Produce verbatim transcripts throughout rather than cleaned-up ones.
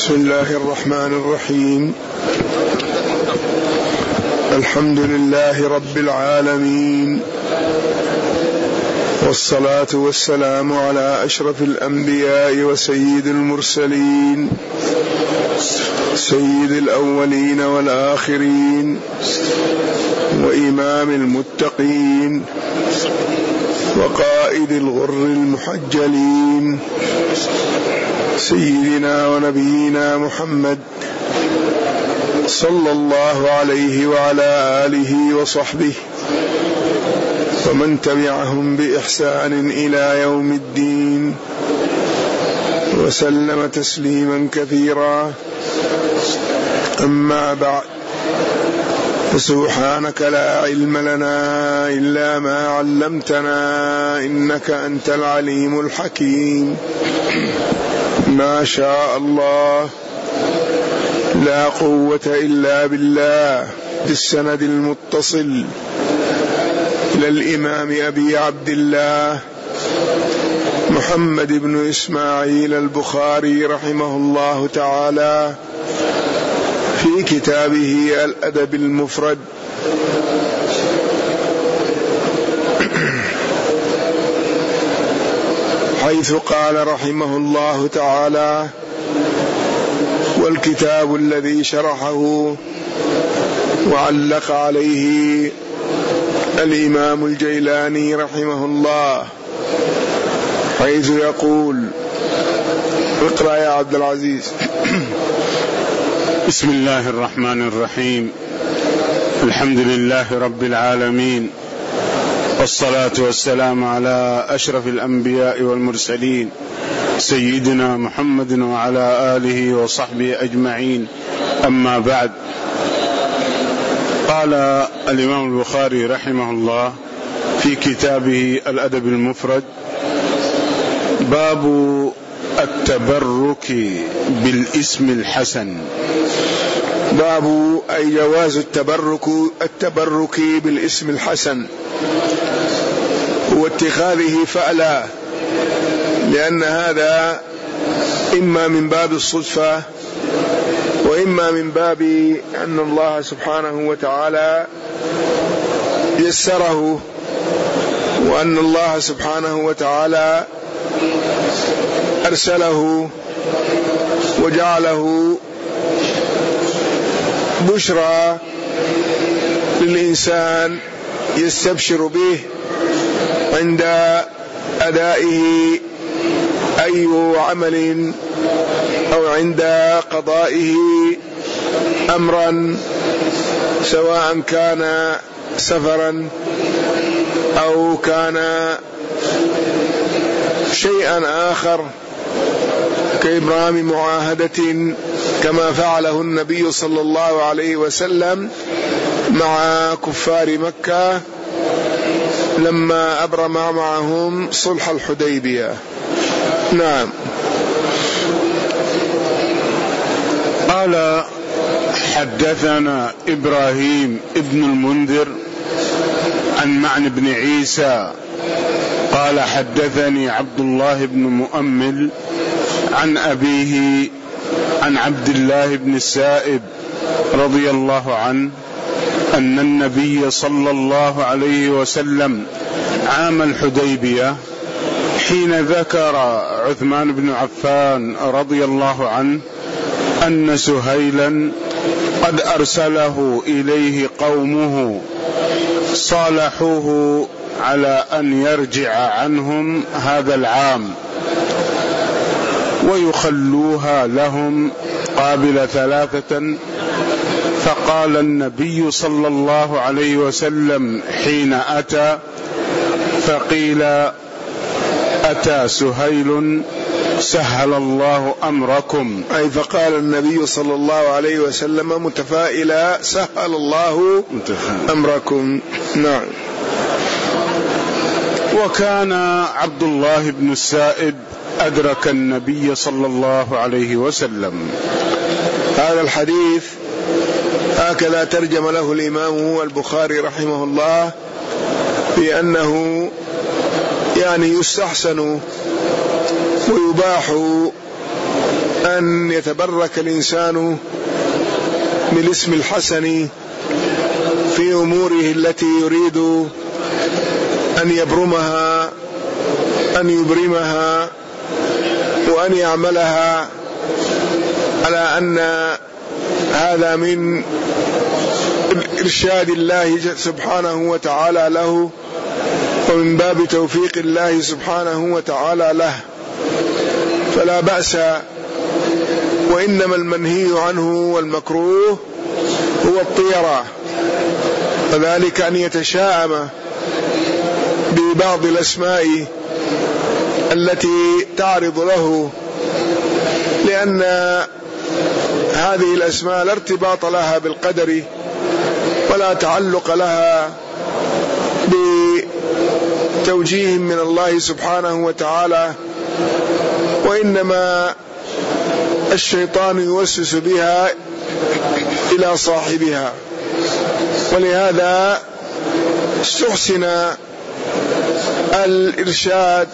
بسم الله الرحمن الرحيم. الحمد لله رب العالمين، والصلاة والسلام على أشرف الأنبياء وسيد المرسلين، سيد الأولين والآخرين، وإمام المتقين، وقائد الغر المحجلين، سيدنا ونبينا محمد صلى الله عليه وعلى آله وصحبه ومن تبعهم بإحسان إلى يوم الدين، وسلم تسليما كثيرا. أما بعد، فسبحانك لا علم لنا إلا ما علمتنا إنك أنت العليم الحكيم. ما شاء الله، لا قوة إلا بالله. بالسند المتصل إلى الإمام أبي عبد الله محمد بن إسماعيل البخاري رحمه الله تعالى في كتابه الأدب المفرد، حيث قال رحمه الله تعالى: والكتاب الذي شرحه وعلق عليه الإمام الجيلاني رحمه الله، حيث يقول: اقرأ يا عبد العزيز. بسم الله الرحمن الرحيم. الحمد لله رب العالمين، والصلاة والسلام على أشرف الأنبياء والمرسلين، سيدنا محمد وعلى آله وصحبه أجمعين. أما بعد، قال الإمام البخاري رحمه الله في كتابه الأدب المفرد: باب التبرك بالاسم الحسن. باب أي جواز التبرك التبرك بالاسم الحسن واتخاذه فعلا، لأن هذا إما من باب الصدفة، وإما من باب أن الله سبحانه وتعالى يسره، وأن الله سبحانه وتعالى أرسله وجعله بشرى للإنسان يستبشر به عند أدائه أي عمل، أو عند قضائه أمرا، سواء كان سفرا أو كان شيئا آخر كإبرام معاهدة، كما فعله النبي صلى الله عليه وسلم مع كفار مكة لما أبرم معهم صلح الحديبية. نعم. قال: حدثنا إبراهيم ابن المنذر عن معن بن عيسى قال: حدثني عبد الله بن مؤمل عن أبيه عن عبد الله بن السائب رضي الله عنه أن النبي صلى الله عليه وسلم عام الحديبية حين ذكر عثمان بن عفان رضي الله عنه أن سهيلا قد أرسله إليه قومه صالحوه على أن يرجع عنهم هذا العام ويخلوها لهم قابل ثلاثة. فقال النبي صلى الله عليه وسلم حين أتى، فقيل: أتى سهيل سهل الله أمركم. أي فقال النبي صلى الله عليه وسلم متفائلا: سهل الله أمركم. نعم. وكان عبد الله بن السائب أدرك النبي صلى الله عليه وسلم. هذا الحديث هكذا ترجم له الإمام البخاري رحمه الله، بأنه يعني يستحسن ويباح أن يتبرك الإنسان بالاسم الحسن في أموره التي يريد أن يبرمها أن يبرمها وأن يعملها، على أن هذا من إرشاد الله سبحانه وتعالى له، ومن باب توفيق الله سبحانه وتعالى له، فلا بأس. وإنما المنهي عنه والمكروه هو الطيرة، وذلك أن يتشاءم ببعض الأسماء التي تعرض له، لأن هذه الأسماء لا ارتباط لها بالقدر ولا تعلق لها بتوجيه من الله سبحانه وتعالى، وإنما الشيطان يوسوس بها إلى صاحبها. ولهذا استحسن الإرشاد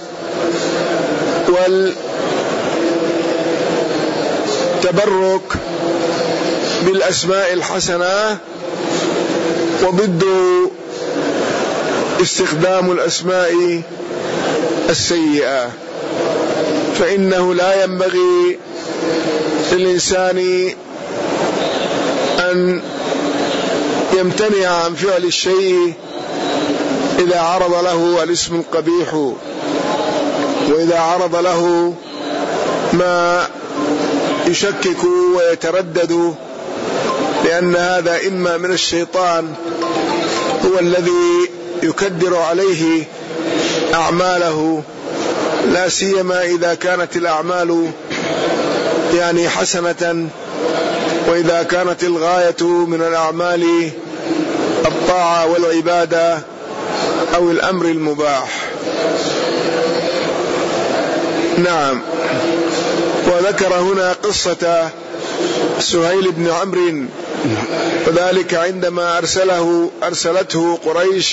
والتبرك بالأسماء الحسنة، وضد استخدام الأسماء السيئة، فإنه لا ينبغي للإنسان أن يمتنع عن فعل الشيء إذا عرض له الاسم القبيح، وإذا عرض له ما يشكك ويتردد، لأن هذا إما من الشيطان هو الذي يكدر عليه أعماله، لا سيما إذا كانت الأعمال يعني حسنة، وإذا كانت الغاية من الأعمال الطاعة والعبادة أو الأمر المباح. نعم. وذكر هنا قصة سهيل بن عمرو، وذلك عندما أرسله أرسلته قريش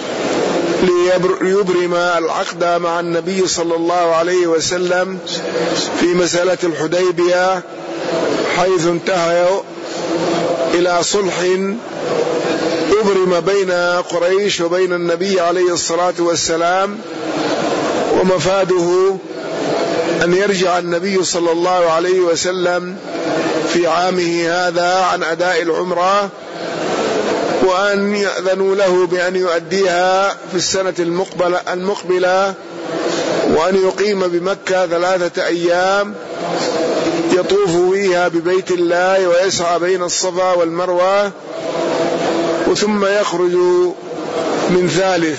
ليبرم العقد مع النبي صلى الله عليه وسلم في مسألة الحديبية، حيث انتهوا إلى صلح أبرم بين قريش وبين النبي عليه الصلاة والسلام، ومفاده أن يرجع النبي صلى الله عليه وسلم في عامه هذا عن أداء العمرة، وأن يأذنوا له بأن يؤديها في السنة المقبلة, المقبلة وأن يقيم بمكة ثلاثة أيام يطوف فيها ببيت الله ويسعى بين الصفا والمروة، وثم يخرج من ثالث.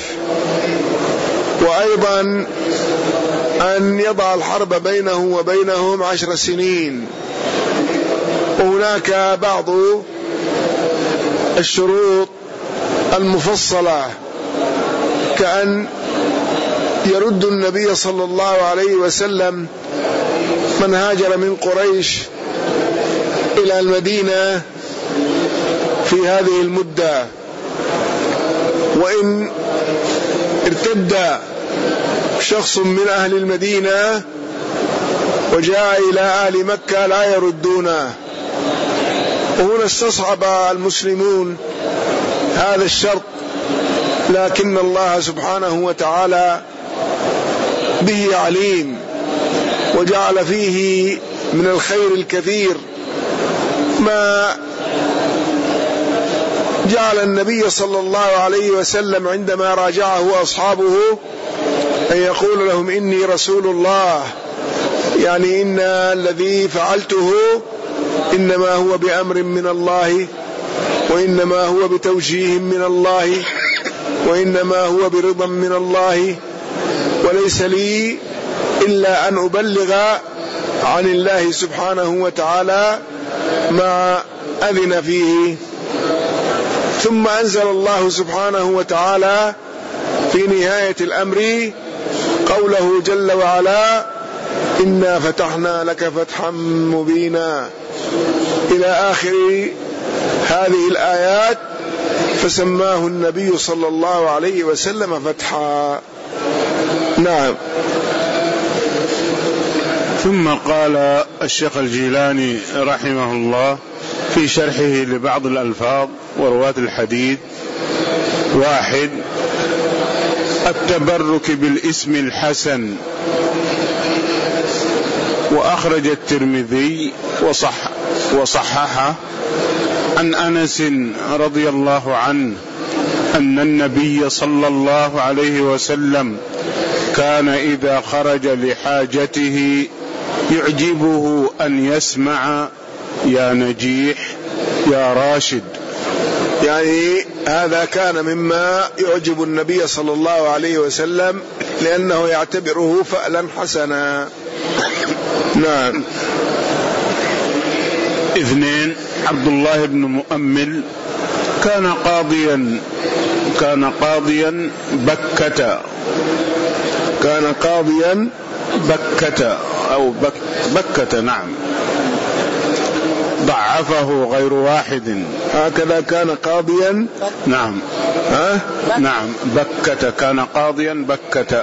وأيضا أن يضع الحرب بينه وبينهم عشر سنين. وهناك بعض الشروط المفصلة، كأن يرد النبي صلى الله عليه وسلم من هاجر من قريش إلى المدينة في هذه المدة، وإن ارتد شخص من أهل المدينة وجاء إلى أهل مكة لا يردونه. وهنا استصعب المسلمون هذا الشرط، لكن الله سبحانه وتعالى به عليم، وجعل فيه من الخير الكثير ما جعل النبي صلى الله عليه وسلم عندما راجعه أصحابه أن يقول لهم إني رسول الله، يعني إن الذي فعلته إنما هو بأمر من الله، وإنما هو بتوجيه من الله، وإنما هو برضا من الله، وليس لي إلا أن أبلغ عن الله سبحانه وتعالى ما أذن فيه. ثم أنزل الله سبحانه وتعالى في نهاية الأمر قوله جل وعلا إنا فتحنا لك فتحا مبينا إلى آخر هذه الآيات، فسماه النبي صلى الله عليه وسلم فتحا. نعم. ثم قال الشيخ الجيلاني رحمه الله في شرحه لبعض الألفاظ ورواة الحديث: واحد، التبرك بالاسم الحسن، وأخرج الترمذي وصح وصححه عن أنس رضي الله عنه أن النبي صلى الله عليه وسلم كان إذا خرج لحاجته يعجبه أن يسمع يا نجيح يا راشد. يعني هذا كان مما يعجب النبي صلى الله عليه وسلم لأنه يعتبره فعلا حسنا. نعم. اثنين، عبد الله بن مؤمل كان قاضيا كان قاضيا بكة كان قاضيا بكة أو بك بكة نعم، ضعفه غير واحد. هكذا كان قاضيا نعم ها؟ نعم بكة، كان قاضيا بكة،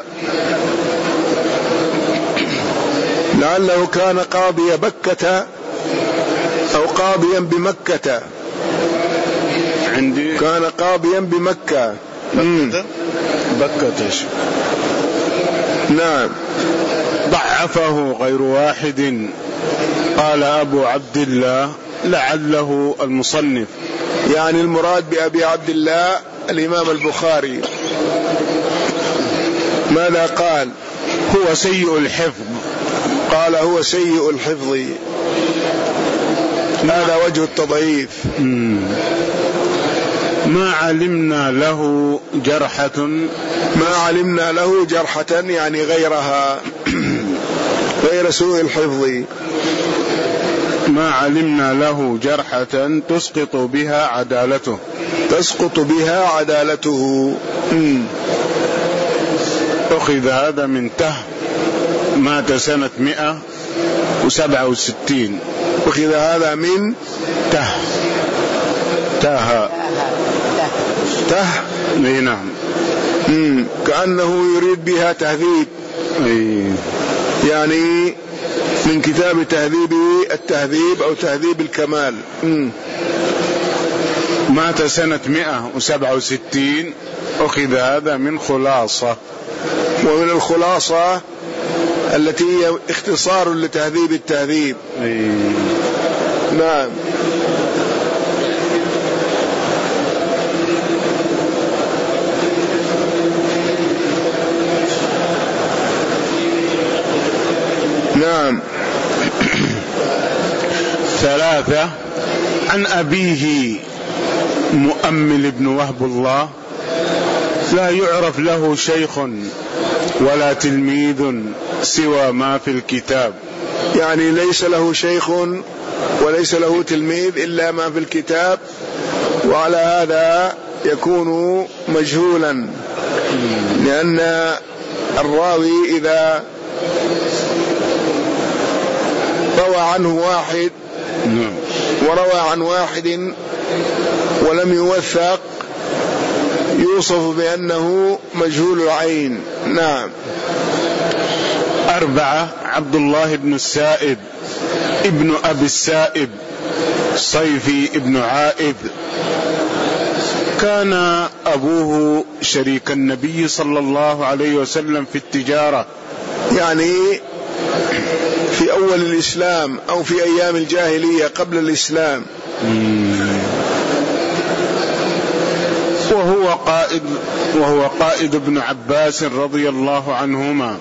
لعله كان قاضي بكة أو قاضيا بمكة. عندي كان قاضيا بمكة بكة بكة. نعم. ضعفه غير واحد. قال أبو عبد الله لعله المصنف، يعني المراد بأبي عبد الله الإمام البخاري. ماذا قال؟ هو سيء الحفظ. قال هو سيء الحفظ، هذا وجه التضعيف. ما علمنا له جرحة ما علمنا له جرحة يعني غيرها، غير سوء الحفظ. ما علمنا له جرحة تسقط بها عدالته تسقط بها عدالته. مم. أخذ هذا من ته، مات سنة مئة وسبعة وستين. أخذ هذا من ته ته ته نعم. مم. كأنه يريد بها تهذيب، يعني من كتاب تهذيب التهذيب أو تهذيب الكمال. مم. مات سنة مئة وسبعة وستين. أخذ هذا من خلاصة، ومن الخلاصة التي هي اختصار لتهذيب التهذيب. نعم. نعم. ثلاثة، عن أبيه مؤمل بن وهب الله لا يعرف له شيخ ولا تلميذ سوى ما في الكتاب. يعني ليس له شيخ وليس له تلميذ إلا ما في الكتاب، وعلى هذا يكون مجهولا، لأن الراوي إذا روى عنه واحد وروى عن واحد ولم يوثق يوصف بأنه مجهول العين. نعم. أربعة، عبد الله بن السائب ابن أبي السائب صيفي ابن عائذ، كان أبوه شريك النبي صلى الله عليه وسلم في التجارة، يعني في أول الإسلام أو في أيام الجاهلية قبل الإسلام. وهو قائد وهو قائد ابن عباس رضي الله عنهما.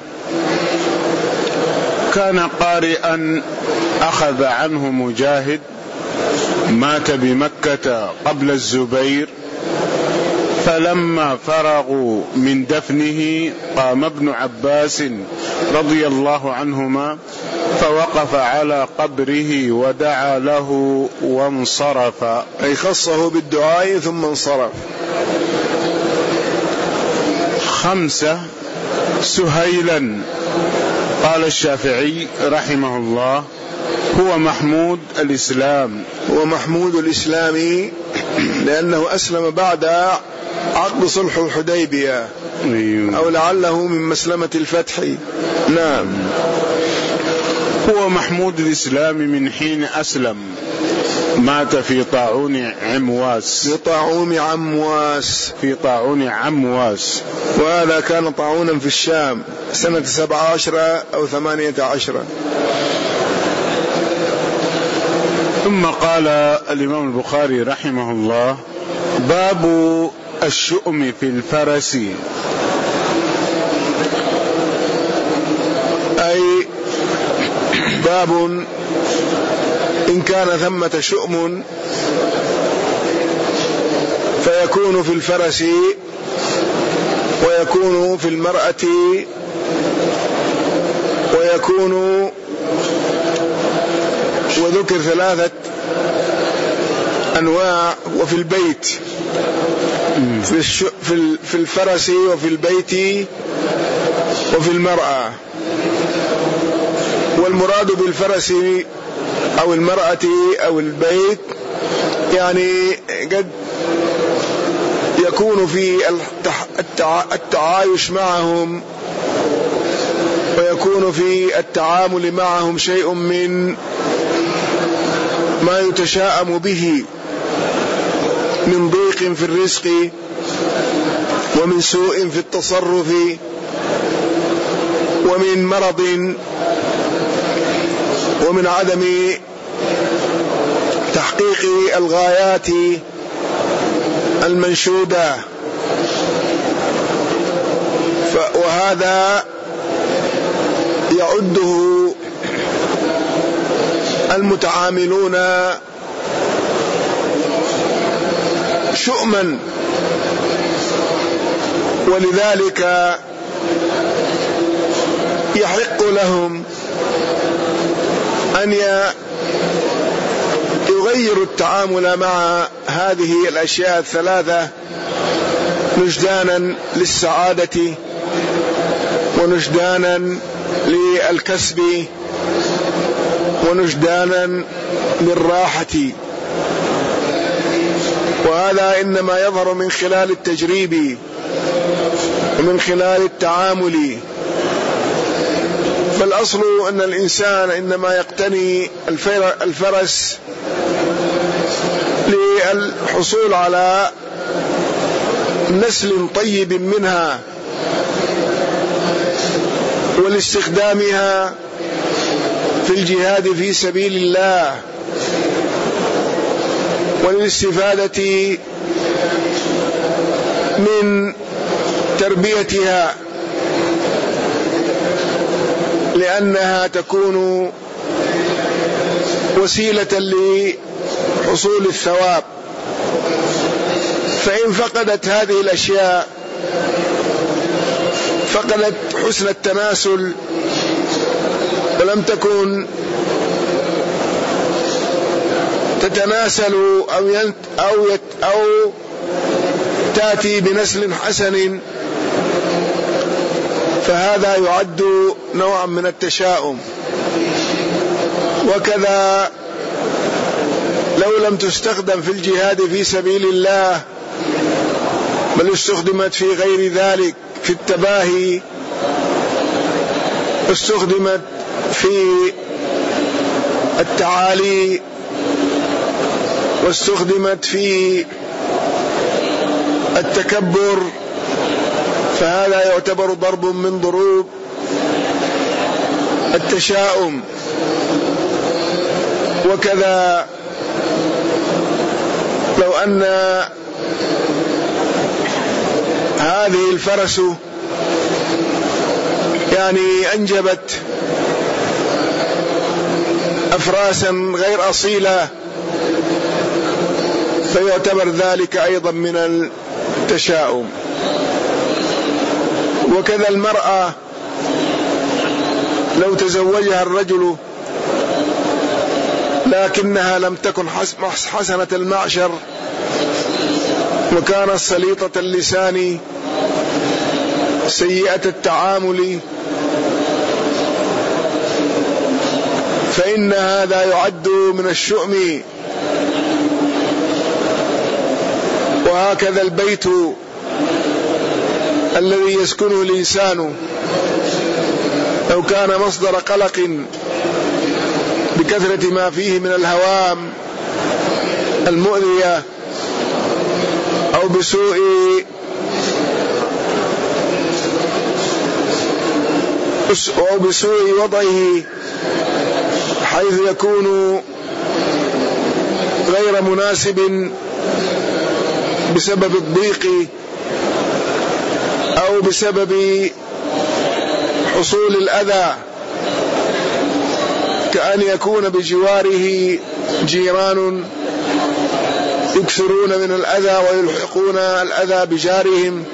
كان قارئا أخذ عنه مجاهد، مات بمكة قبل الزبير، فلما فرغوا من دفنه قام ابن عباس رضي الله عنهما فوقف على قبره ودعا له وانصرف، أي خصه بالدعاء ثم انصرف. خمسة، سهيلا قال الشافعي رحمه الله هو محمود الإسلام. هو محمود الإسلام لأنه أسلم بعد عقد صلح الحديبية، أو لعله من مسلمة الفتح. نعم. هو محمود الإسلام من حين أسلم، مات في طاعون عمواس في طاعون عمواس في طاعون عمواس وهذا كان طاعونا في الشام سنة سبع عشرة أو ثمانية عشرة. ثم قال الإمام البخاري رحمه الله: باب الشؤم في الفرس، أي باب إن كان ثمة شؤم فيكون في الفرس ويكون في المرأة ويكون، وذكر ثلاثة أنواع، وفي البيت في الفرس وفي البيت وفي المرأة. والمراد بالفرس أو المرأة أو البيت يعني قد يكون في التعايش معهم ويكون في التعامل معهم شيء من ما يتشاءم به من ضيق في الرزق ومن سوء في التصرف ومن مرض ومن عدم تحقيق الغايات المنشودة. وهذا يعده المتعاملون شؤما، ولذلك يحق لهم أن يغيروا التعامل مع هذه الأشياء الثلاثة نجدانا للسعادة ونجدانا للكسب ونجدانا للراحة. وهذا إنما يظهر من خلال التجريب ومن خلال التعامل. فالأصل أن الإنسان إنما يقتني الفرس للحصول على نسل طيب منها ولاستخدامها في الجهاد في سبيل الله وللاستفادة من تربيتها، لأنها تكون وسيلة لحصول الثواب. فإن فقدت هذه الأشياء فقدت حسن التناسل ولم تكن تتناسل أو ينت أو يت أو تأتي بنسل حسن، فهذا يعد نوعا من التشاؤم. وكذا لو لم تستخدم في الجهاد في سبيل الله بل استخدمت في غير ذلك، في التباهي، استخدمت في التعالي، واستخدمت في التكبر، فهذا يعتبر ضرب من ضروب التشاؤم. وكذا لو أن هذه الفرس يعني أنجبت أفراسا غير أصيلة فيعتبر ذلك أيضا من التشاؤم. وكذا المرأة لو تزوجها الرجل لكنها لم تكن حسنة المعشر وكانت سليطة اللسان سيئة التعامل، فإن هذا يعد من الشؤم. وهكذا البيت الذي يسكنه الإنسان لو كان مصدر قلق بكثرة ما فيه من الهوام المؤذية أو بسوء أو بسوء وضعه حيث يكون غير مناسب بسبب الضيق أو بسبب حصول الأذى، كأن يكون بجواره جيران يكثرون من الأذى ويلحقون الأذى بجارهم،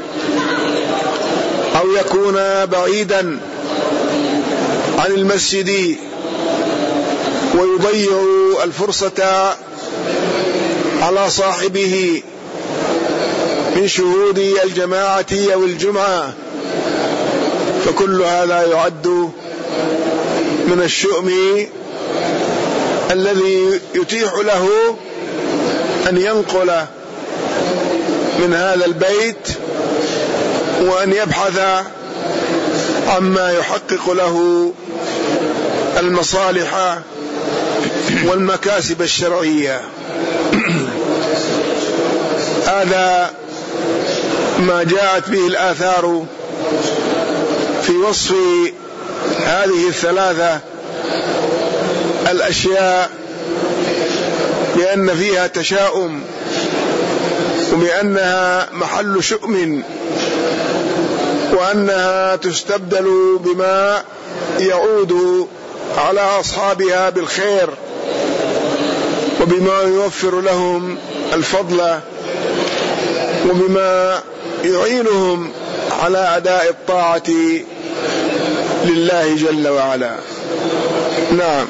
أو يكون بعيدا عن المسجد ويضيع الفرصة على صاحبه من شهود الجماعة أو الجمعة، فكل هذا يعد من الشؤم الذي يتيح له أن ينقل من هذا البيت وأن يبحث عما يحقق له المصالح والمكاسب الشرعية. هذا ما جاءت به الآثار في وصف هذه الثلاثة الأشياء بأن فيها تشاؤم وبأنها محل شؤم وأنها تستبدل بما يعود على أصحابها بالخير وبما يوفر لهم الفضل وبما يعينهم على أداء الطاعة لله جل وعلا. نعم.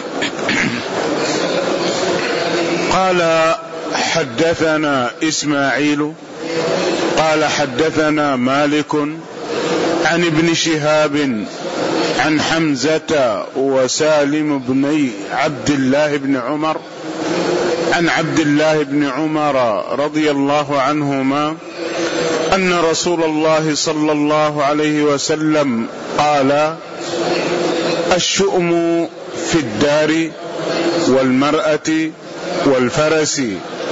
قال حدثنا إسماعيل قال حدثنا مالك عن ابن شهاب عن حمزة وسالم بن عبد الله بن عمر عن عبد الله بن عمر رضي الله عنهما أن رسول الله صلى الله عليه وسلم قال: الشؤم في الدار والمرأة والفرس.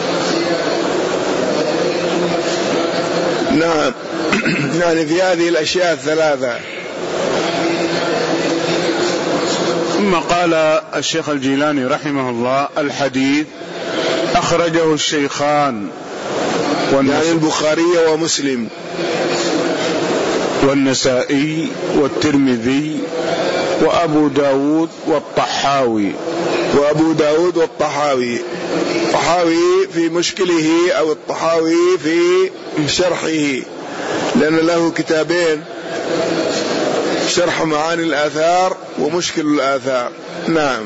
نعم، يعني في هذه الأشياء الثلاثة. ثم قال الشيخ الجيلاني رحمه الله: الحديث أخرجه الشيخان يعني البخاري ومسلم والنسائي والترمذي وأبو داود والطحاوي وأبو داود والطحاوي الطحاوي في مشكله أو الطحاوي في شرحه، لأن له كتابين: شرح معاني الآثار ومشكل الآثار. نعم.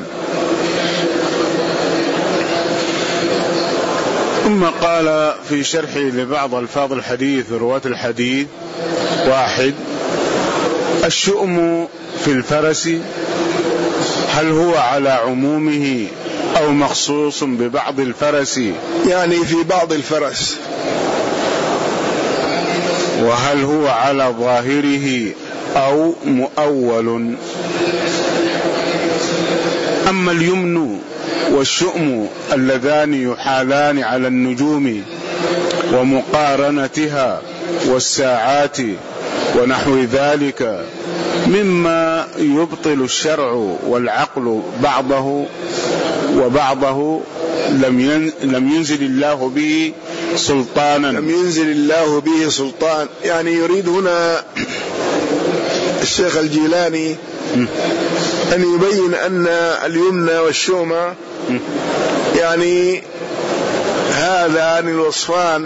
ثم قال في شرحه لبعض ألفاظ الحديث ورواة الحديث: واحد، الشؤم في الفرس، هل هو على عمومه أو مخصوص ببعض الفرس؟ يعني في بعض الفرس. وهل هو على ظاهره أو مؤول؟ أما اليمن والشؤم اللذان يحالان على النجوم ومقارنتها والساعات ونحو ذلك مما يبطل الشرع والعقل بعضه وبعضه لم ينزل الله به سلطانا لم ينزل الله به سلطان يعني يريد هنا الشيخ الجيلاني أن يبين أن اليمن والشؤم يعني هذان الوصفان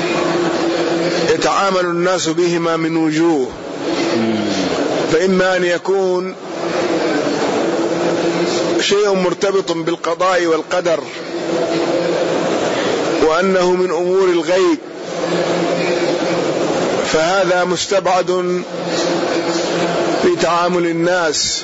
يتعامل الناس بهما من وجوه، فإما أن يكون شيء مرتبط بالقضاء والقدر وأنه من أمور الغيب، فهذا مستبعد في تعامل الناس،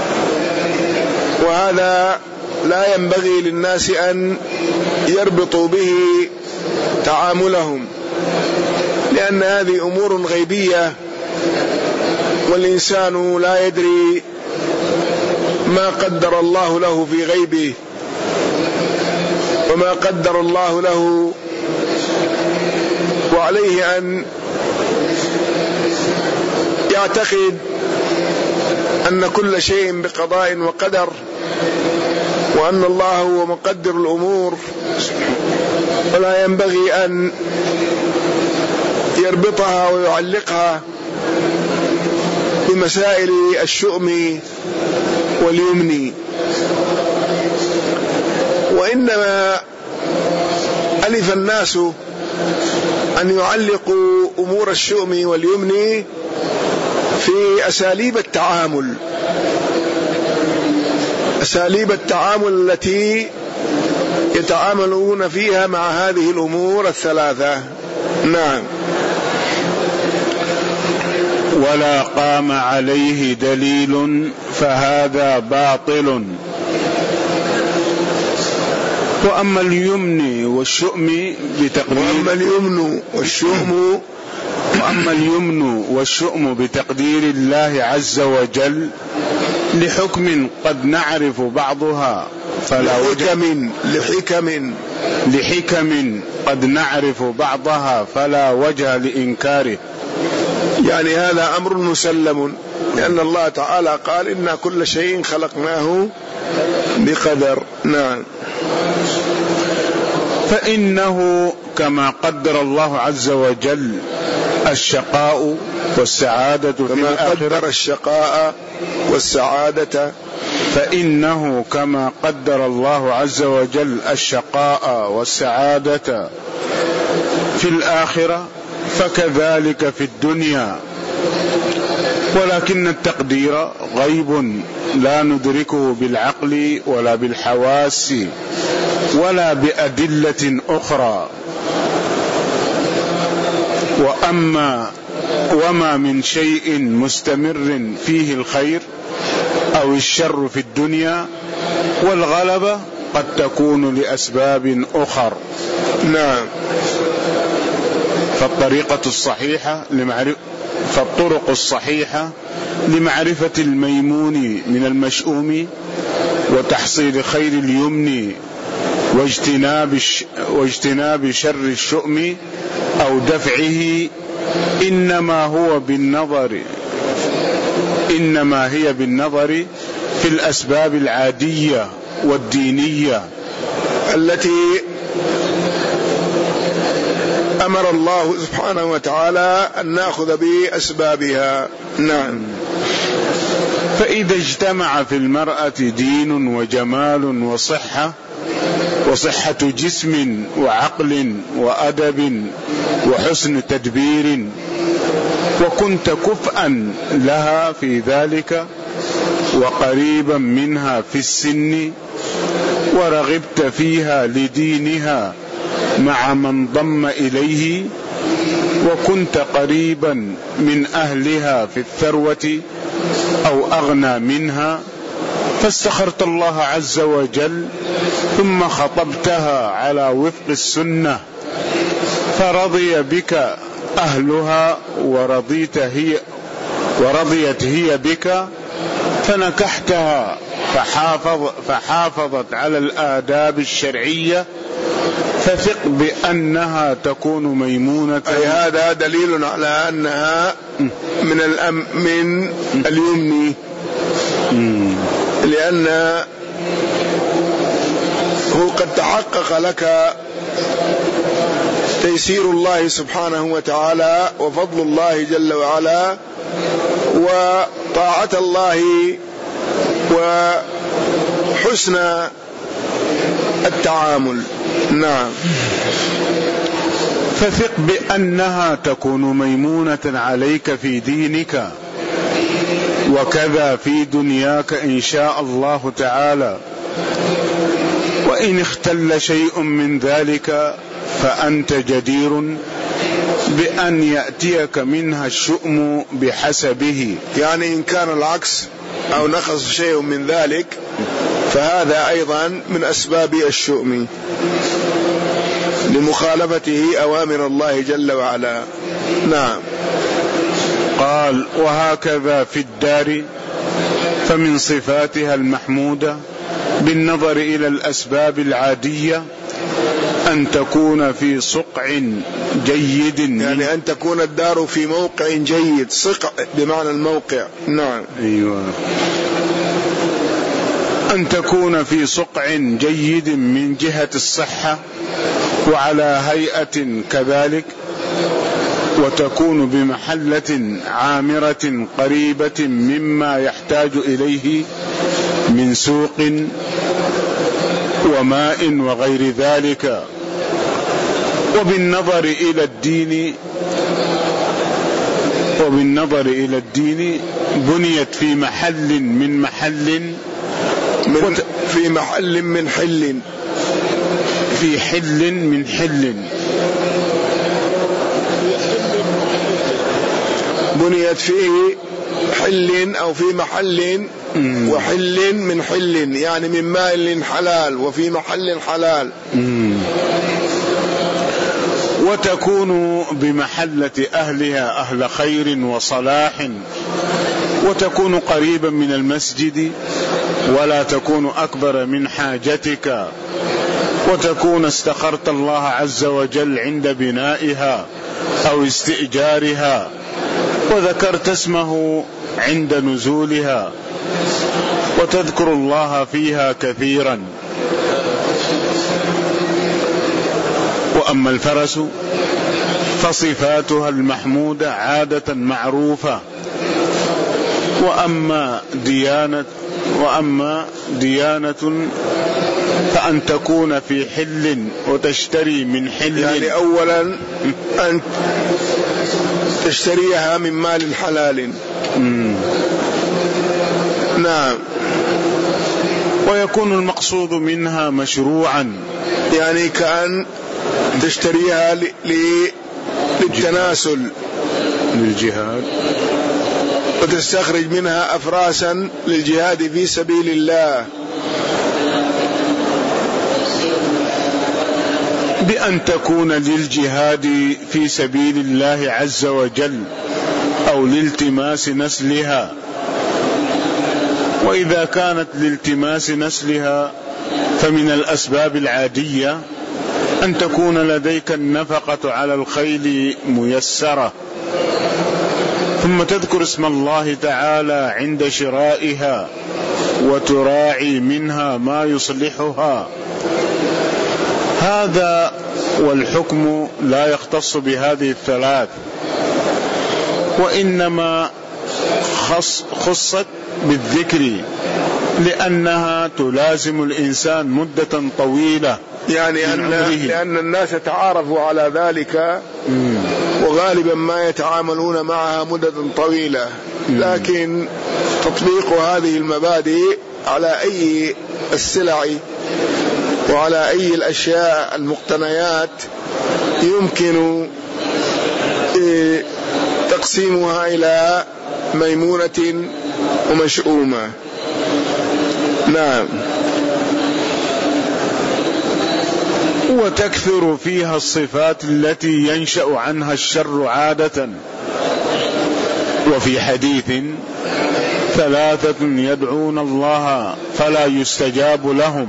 وهذا لا ينبغي للناس أن يربطوا به تعاملهم، لأن هذه أمور غيبية والإنسان لا يدري وما قدر الله له في غيبه وما قدر الله له، وعليه أن يعتقد أن كل شيء بقضاء وقدر، وأن الله هو مقدر الأمور، ولا ينبغي أن يربطها ويعلقها بمسائل الشؤم واليمن، وإنما ألف الناس أن يعلقوا أمور الشؤم واليمن في أساليب التعامل أساليب التعامل التي يتعاملون فيها مع هذه الأمور الثلاثة. نعم. ولا قام عليه دليل فهذا باطل. وأما اليمن والشؤم بتقدير وأما اليمن والشؤم وأما اليمن والشؤم بتقدير الله عز وجل لحكم قد نعرف بعضها فلا لحكم لحكم لحكم قد نعرف بعضها فلا وجه لإنكاره. يعني هذا أمر مسلم، لأن الله تعالى قال إن كل شيء خلقناه بقدر. نعم. فإنه كما قدر الله عز وجل الشقاء والسعادة كما قدر الشقاء والسعادة فإنه كما قدر الله عز وجل الشقاء والسعادة في الآخرة فكذلك في الدنيا، ولكن التقدير غيب لا ندركه بالعقل ولا بالحواس ولا بأدلة أخرى. وأما وما من شيء مستمر فيه الخير أو الشر في الدنيا والغلبة قد تكون لأسباب أخر. نعم. فالطريقة الصحيحة لمعرفة فالطرق الصحيحة لمعرفة الميمون من المشؤوم وتحصيل خير اليمن واجتناب واجتناب شر الشؤم أو دفعه إنما هو بالنظر إنما هي بالنظر في الأسباب العادية والدينية التي أمر الله سبحانه وتعالى أن نأخذ بأسبابها. نعم. فإذا اجتمع في المرأة دين وجمال وصحة وصحة جسم وعقل وأدب وحسن تدبير وكنت كفءا لها في ذلك وقريبا منها في السن ورغبت فيها لدينها مع من ضم إليه وكنت قريبا من أهلها في الثروة أو أغنى منها فاستخرت الله عز وجل ثم خطبتها على وفق السنة فرضي بك أهلها ورضيت هي ورضيت هي بك فنكحتها فحافظ فحافظت على الآداب الشرعية فثق بأنها تكون ميمونة. أي هذا دليل على أنها من الأم من اليمن، لأن هو قد تحقق لك تيسير الله سبحانه وتعالى وفضل الله جل وعلا وطاعة الله وحسن التعامل. نعم. فثق بأنها تكون ميمونة عليك في دينك وكذا في دنياك إن شاء الله تعالى، وإن اختل شيء من ذلك فأنت جدير بأن يأتيك منها الشؤم بحسبه. يعني إن كان العكس أو نقص شيء من ذلك فهذا أيضا من أسباب الشؤم لمخالفته أوامر الله جل وعلا. نعم. قال وهكذا في الدار فمن صفاتها المحمودة بالنظر إلى الأسباب العادية أن تكون في صقع جيد، يعني أن تكون الدار في موقع جيد، صقع بمعنى الموقع. نعم. أيوة. أن تكون في صقع جيد من جهة الصحة وعلى هيئة كذلك، وتكون بمحلة عامرة قريبة مما يحتاج إليه من سوق وماء وغير ذلك. وبالنظر إلى الدين وبالنظر إلى الدين بنيت في محل من محل من في محل من حل في حل من حل بنيت فيه حل أو في محل مم. وحل من حل، يعني من ماء حلال وفي محل حلال. مم. وتكون بمحلة أهلها أهل خير وصلاح، وتكون قريبا من المسجد ولا تكون أكبر من حاجتك، وتكون استخرت الله عز وجل عند بنائها أو استئجارها، وذكرت اسمه عند نزولها، وتذكر الله فيها كثيرا. وأما الفرس فصفاتها المحمودة عادة معروفة. وأما ديانة وأما ديانة فأن تكون في حل وتشتري من حل، يعني أولا أن تشتريها من مال حلال. مم. نعم. ويكون المقصود منها مشروعا، يعني كأن تشتريها للتناسل للجهاد، وتستخرج منها أفراسا للجهاد في سبيل الله، بأن تكون للجهاد في سبيل الله عز وجل أو لالتماس نسلها. وإذا كانت لالتماس نسلها فمن الأسباب العادية أن تكون لديك النفقة على الخيل ميسرة، ثم تذكر اسم الله تعالى عند شرائها وتراعي منها ما يصلحها. هذا والحكم لا يختص بهذه الثلاث، وإنما خص خصت بالذكر لأنها تلازم الإنسان مدة طويلة، يعني أن لأن الناس تعارفوا على ذلك مم. وغالبا ما يتعاملون معها مدة طويلة. مم. لكن تطبيق هذه المبادئ على أي السلع وعلى أي الأشياء المقتنيات يمكن تقسيمها إلى ميمونة ومشؤومة. نعم. وتكثر فيها الصفات التي ينشأ عنها الشر عادة. وفي حديث: ثلاثة يدعون الله فلا يستجاب لهم.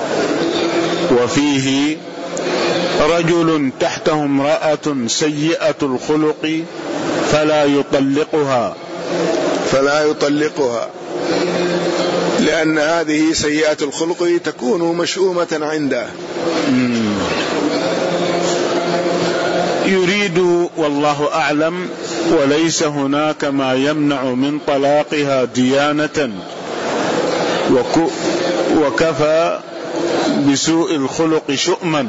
وفيه: رجل تحته امرأة سيئة الخلق فلا يطلقها فلا يطلقها لأن هذه سيئة الخلق تكون مشؤومة عنده. يريد والله أعلم وليس هناك ما يمنع من طلاقها ديانة، وكفى بسوء الخلق شؤما،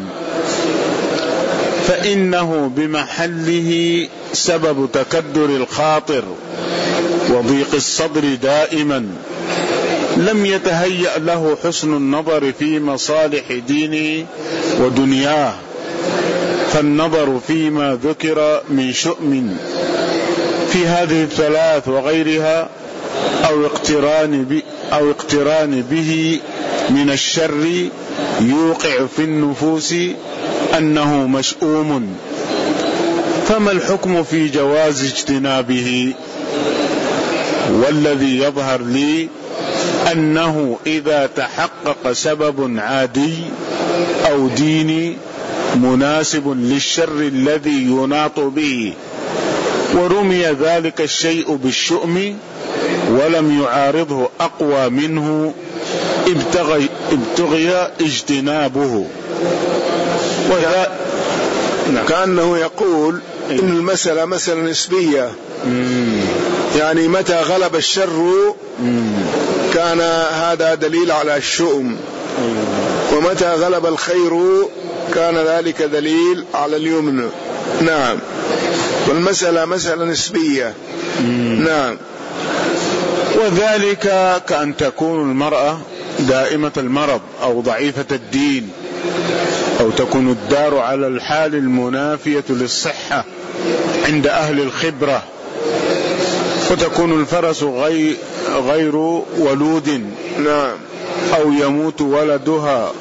فإنه بمحله سبب تكدر الخاطر وضيق الصدر دائما، لم يتهيأ له حسن النظر في مصالح دينه ودنياه، فالنظر فيما ذكر من شؤم في هذه الثلاث وغيرها أو اقتران ب أو اقتران به من الشر يوقع في النفوس أنه مشؤوم. فما الحكم في جواز اجتنابه؟ والذي يظهر لي أنه إذا تحقق سبب عادي أو ديني مناسب للشر الذي يناط به ورمي ذلك الشيء بالشؤم ولم يعارضه أقوى منه ابتغي, ابتغي اجتنابه. وذا كأنه يقول إن المسألة مسألة نسبية، يعني متى غلب الشر كان هذا دليل على الشؤم، ومتى غلب الخير كان ذلك دليل على اليمن. نعم، والمسألة مسألة نسبية. نعم. وذلك كأن تكون المرأة دائمة المرض أو ضعيفة الدين، أو تكون الدار على الحال المنافية للصحة عند أهل الخبرة، وتكون الفرس غير, غير ولود. نعم. أو يموت ولدها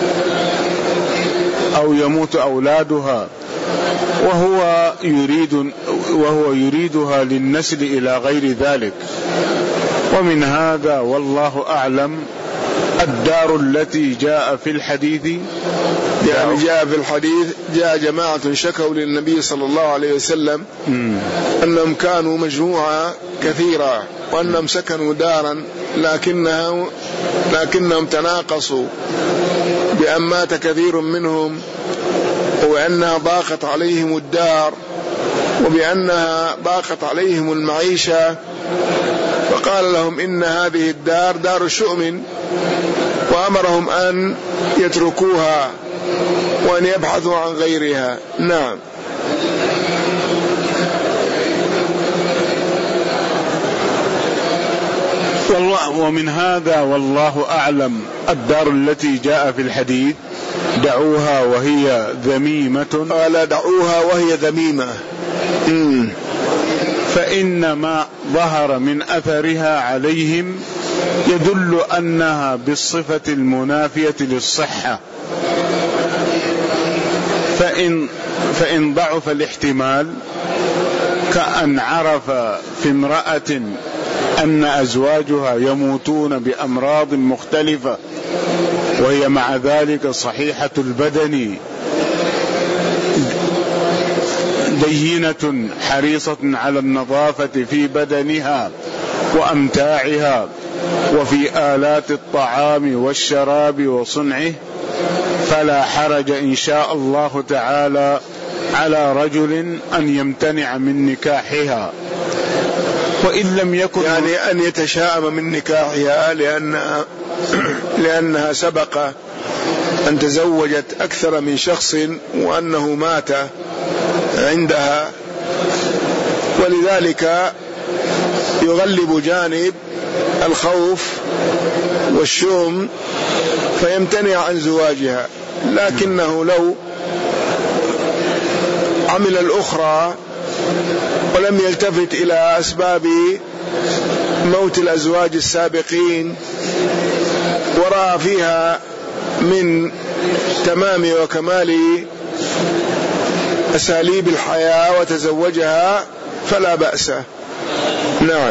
أو يموت أولادها وهو يريد وهو يريدها للنسل إلى غير ذلك. ومن هذا والله أعلم الدار التي جاء في الحديث، يعني جاء في الحديث جاء جماعة شكوا للنبي صلى الله عليه وسلم أنهم كانوا مجموعة كثيرة وأنهم سكنوا دارا لكنها لكنهم تناقصوا بأن مات كثير منهم، وبأنها ضاقت عليهم الدار، وبأنها ضاقت عليهم المعيشة، فقال لهم إن هذه الدار دار شؤم، وأمرهم أن يتركوها وأن يبحثوا عن غيرها. نعم. والله ومن هذا والله أعلم الدار التي جاء في الحديث دعوها وهي ذميمة، قال دعوها وهي ذميمة، فإن ما ظهر من أثرها عليهم يدل أنها بالصفة المنافية للصحة، فإن, فإن ضعف الاحتمال كأن عرف في امرأة أن أزواجها يموتون بأمراض مختلفة وهي مع ذلك صحيحة البدن دينة حريصة على النظافة في بدنها وأمتاعها وفي آلات الطعام والشراب وصنعه، فلا حرج إن شاء الله تعالى على رجل أن يمتنع من نكاحها، وإن لم يكن يعني أن يتشائم من نكاحها لأنها, لأنها سبق أن تزوجت أكثر من شخص وأنه مات عندها، ولذلك يغلب جانب الخوف والشؤم فيمتنع عن زواجها. لكنه لو عمل الأخرى ولم يلتفت إلى أسباب موت الأزواج السابقين ورأى فيها من تمام وكمال أساليب الحياة وتزوجها فلا بأس. نعم.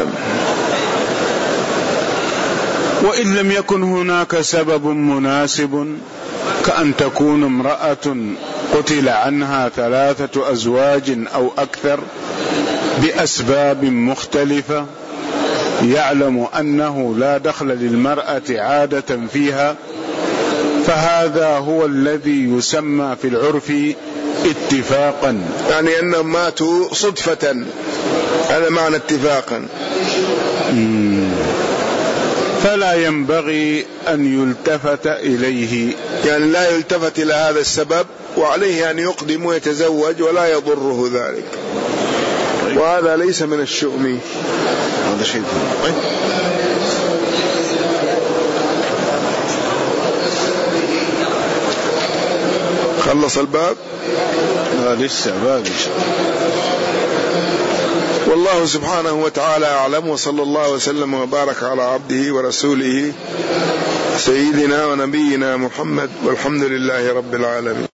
وإن لم يكن هناك سبب مناسب كأن تكون امرأة قتل عنها ثلاثة أزواج أو أكثر بأسباب مختلفة يعلم أنه لا دخل للمرأة عادة فيها، فهذا هو الذي يسمى في العرف اتفاقا، يعني أنهم ماتوا صدفة، هذا معنى اتفاقا. فلا ينبغي أن يلتفت إليه، يعني لا يلتفت إلى هذا السبب، وعليه أن يقدم ويتزوج ولا يضره ذلك. وهذا ليس من الشؤم. هذا شيء طيب. خلص الباب؟ لا لسه باقي. والله سبحانه وتعالى أعلم، وصلى الله وسلم وبارك على عبده ورسوله سيدنا ونبينا محمد، والحمد لله رب العالمين.